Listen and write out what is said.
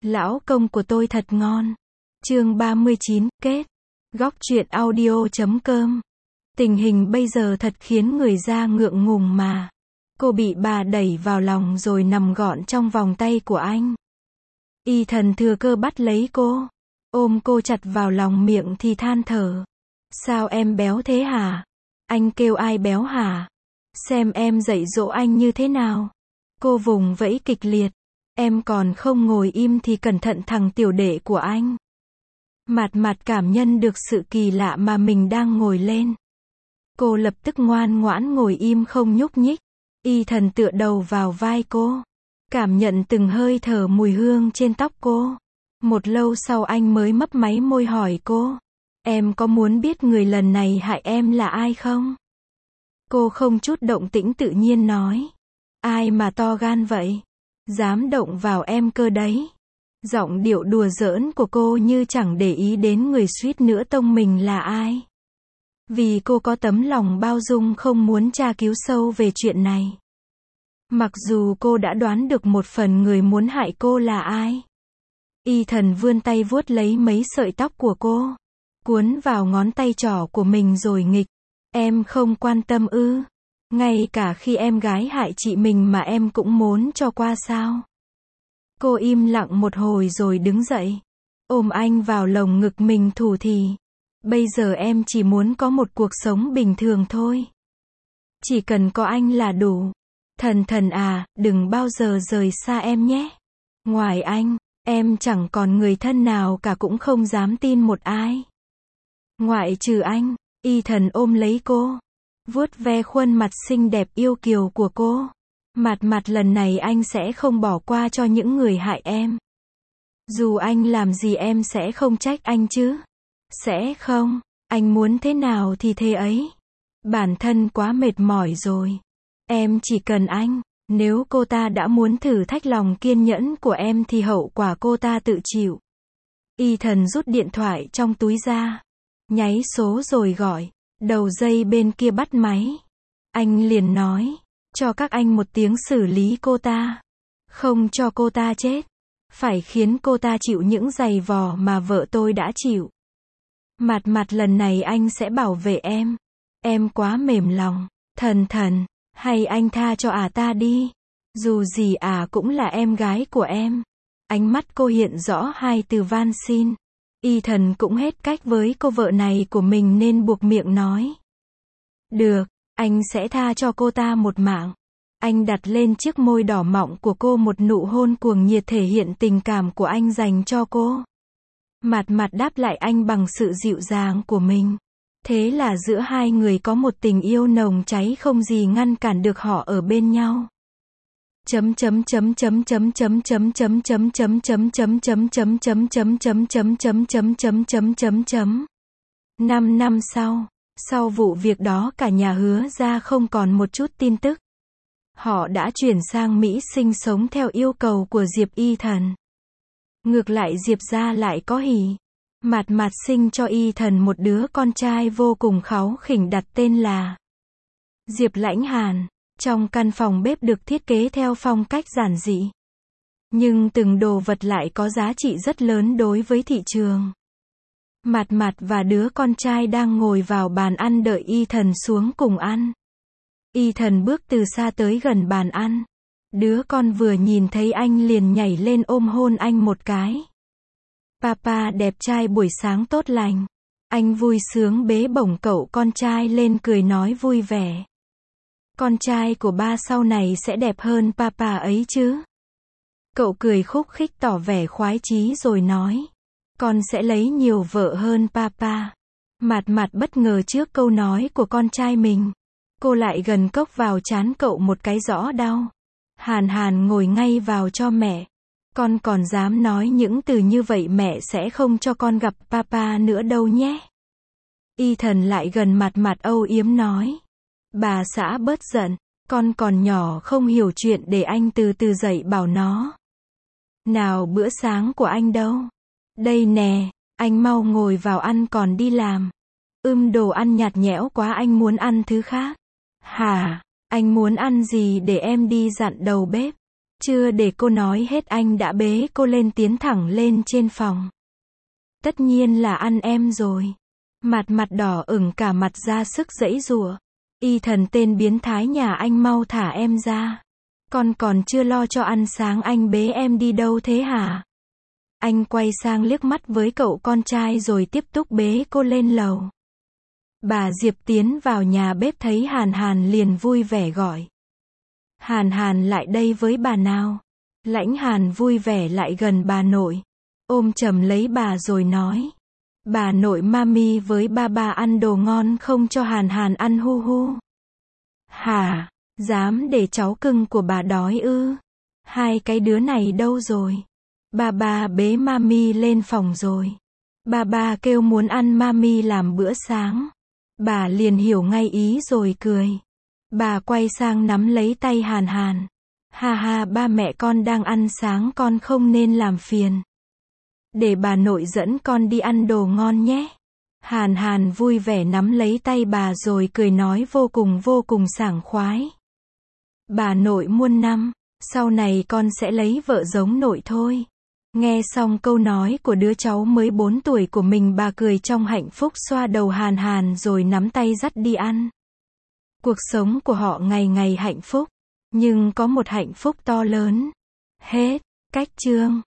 Lão công của tôi thật ngon. Chương 39, kết. Góc truyện audio.com. Tình hình bây giờ thật khiến người ra ngượng ngùng mà. Cô bị bà đẩy vào lòng rồi nằm gọn trong vòng tay của anh. Y Thần thừa cơ bắt lấy cô, ôm cô chặt vào lòng, miệng thì than thở. Sao em béo thế hả? Anh kêu ai béo hả? Xem em dạy dỗ anh như thế nào. Cô vùng vẫy kịch liệt. Em còn không ngồi im thì cẩn thận thằng tiểu đệ của anh. Mạt cảm nhận được sự kỳ lạ mà mình đang ngồi lên. Cô lập tức ngoan ngoãn ngồi im không nhúc nhích. Y Thần tựa đầu vào vai cô, cảm nhận từng hơi thở mùi hương trên tóc cô. Một lâu sau anh mới mấp máy môi hỏi cô, em có muốn biết người lần này hại em là ai không? Cô không chút động tĩnh tự nhiên nói, ai mà to gan vậy? Dám động vào em cơ đấy. Giọng điệu đùa giỡn của cô như chẳng để ý đến người suýt nữa tông mình là ai. Vì cô có tấm lòng bao dung không muốn tra cứu sâu về chuyện này. Mặc dù cô đã đoán được một phần người muốn hại cô là ai. Y Thần vươn tay vuốt lấy mấy sợi tóc của cô, cuốn vào ngón tay trỏ của mình rồi nghịch. Em không quan tâm ư? Ngay cả khi em gái hại chị mình mà em cũng muốn cho qua sao? Cô im lặng một hồi rồi đứng dậy, ôm anh vào lồng ngực mình thủ thỉ. Bây giờ em chỉ muốn có một cuộc sống bình thường thôi. Chỉ cần có anh là đủ. Thần à, đừng bao giờ rời xa em nhé. Ngoài anh, em chẳng còn người thân nào cả, cũng không dám tin một ai. Ngoại trừ anh. Y Thần ôm lấy cô, vuốt ve khuôn mặt xinh đẹp yêu kiều của cô. Mạt lần này anh sẽ không bỏ qua cho những người hại em. Dù anh làm gì em sẽ không trách anh chứ? Sẽ không, anh muốn thế nào thì thế ấy. Bản thân quá mệt mỏi rồi. Em chỉ cần anh. Nếu cô ta đã muốn thử thách lòng kiên nhẫn của em thì hậu quả cô ta tự chịu. Y Thần rút điện thoại trong túi ra, nháy số rồi gọi. Đầu dây bên kia bắt máy. Anh liền nói, cho các anh một tiếng xử lý cô ta. Không cho cô ta chết. Phải khiến cô ta chịu những giày vò mà vợ tôi đã chịu. Mạt lần này anh sẽ bảo vệ em. Em quá mềm lòng. Thần, hay anh tha cho ta đi. Dù gì cũng là em gái của em. Ánh mắt cô hiện rõ hai từ van xin. Y Thần cũng hết cách với cô vợ này của mình nên buộc miệng nói. Được, anh sẽ tha cho cô ta một mạng. Anh đặt lên chiếc môi đỏ mọng của cô một nụ hôn cuồng nhiệt thể hiện tình cảm của anh dành cho cô. Mạt đáp lại anh bằng sự dịu dàng của mình. Thế là giữa hai người có một tình yêu nồng cháy không gì ngăn cản được họ ở bên nhau. Năm năm sau vụ việc đó cả nhà Hứa ra không còn một chút tin tức. Họ đã chuyển sang Mỹ sinh sống theo yêu cầu của Diệp Y Thần. Ngược lại Diệp gia lại có hỉ. Mạt sinh cho Y Thần một đứa con trai vô cùng kháu khỉnh đặt tên là Diệp Lãnh Hàn. Trong căn phòng bếp được thiết kế theo phong cách giản dị. Nhưng từng đồ vật lại có giá trị rất lớn đối với thị trường. Mạt và đứa con trai đang ngồi vào bàn ăn đợi Y Thần xuống cùng ăn. Y Thần bước từ xa tới gần bàn ăn. Đứa con vừa nhìn thấy anh liền nhảy lên ôm hôn anh một cái. Papa đẹp trai buổi sáng tốt lành. Anh vui sướng bế bổng cậu con trai lên cười nói vui vẻ. Con trai của ba sau này sẽ đẹp hơn papa ấy chứ. Cậu cười khúc khích tỏ vẻ khoái chí rồi nói. Con sẽ lấy nhiều vợ hơn papa. Mạt bất ngờ trước câu nói của con trai mình. Cô lại gần cốc vào trán cậu một cái rõ đau. Hàn ngồi ngay vào cho mẹ. Con còn dám nói những từ như vậy mẹ sẽ không cho con gặp papa nữa đâu nhé. Y Thần lại gần Mạt âu yếm nói. Bà xã bớt giận, con còn nhỏ không hiểu chuyện để anh từ từ dạy bảo nó. Nào bữa sáng của anh đâu? Đây nè, anh mau ngồi vào ăn còn đi làm. Đồ ăn nhạt nhẽo quá, anh muốn ăn thứ khác. Hả, anh muốn ăn gì để em đi dặn đầu bếp? Chưa để cô nói hết anh đã bế cô lên tiến thẳng lên trên phòng. Tất nhiên là ăn em rồi. Mặt đỏ ửng cả mặt ra sức giãy giụa. Y thần tên biến thái nhà anh mau thả em ra. Con còn chưa lo cho ăn sáng anh bế em đi đâu thế hả? Anh quay sang liếc mắt với cậu con trai rồi tiếp tục bế cô lên lầu. Bà Diệp tiến vào nhà bếp thấy Hàn Hàn liền vui vẻ gọi. Hàn Hàn lại đây với bà nào. Lãnh Hàn vui vẻ lại gần bà nội. Ôm chầm lấy bà rồi nói. Bà nội mami với ba ăn đồ ngon không cho Hàn Hàn ăn hu hu. Hả? Dám để cháu cưng của bà đói ư? Hai cái đứa này đâu rồi? Ba bế mami lên phòng rồi. Ba kêu muốn ăn mami làm bữa sáng. Bà liền hiểu ngay ý rồi cười. Bà quay sang nắm lấy tay Hàn Hàn. Ha ha, ba mẹ con đang ăn sáng con không nên làm phiền. Để bà nội dẫn con đi ăn đồ ngon nhé. Hàn Hàn vui vẻ nắm lấy tay bà rồi cười nói vô cùng sảng khoái. Bà nội muôn năm, sau này con sẽ lấy vợ giống nội thôi. Nghe xong câu nói của đứa cháu mới 4 tuổi của mình, bà cười trong hạnh phúc xoa đầu Hàn Hàn rồi nắm tay dắt đi ăn. Cuộc sống của họ ngày ngày hạnh phúc, nhưng có một hạnh phúc to lớn. Hết. Cách chương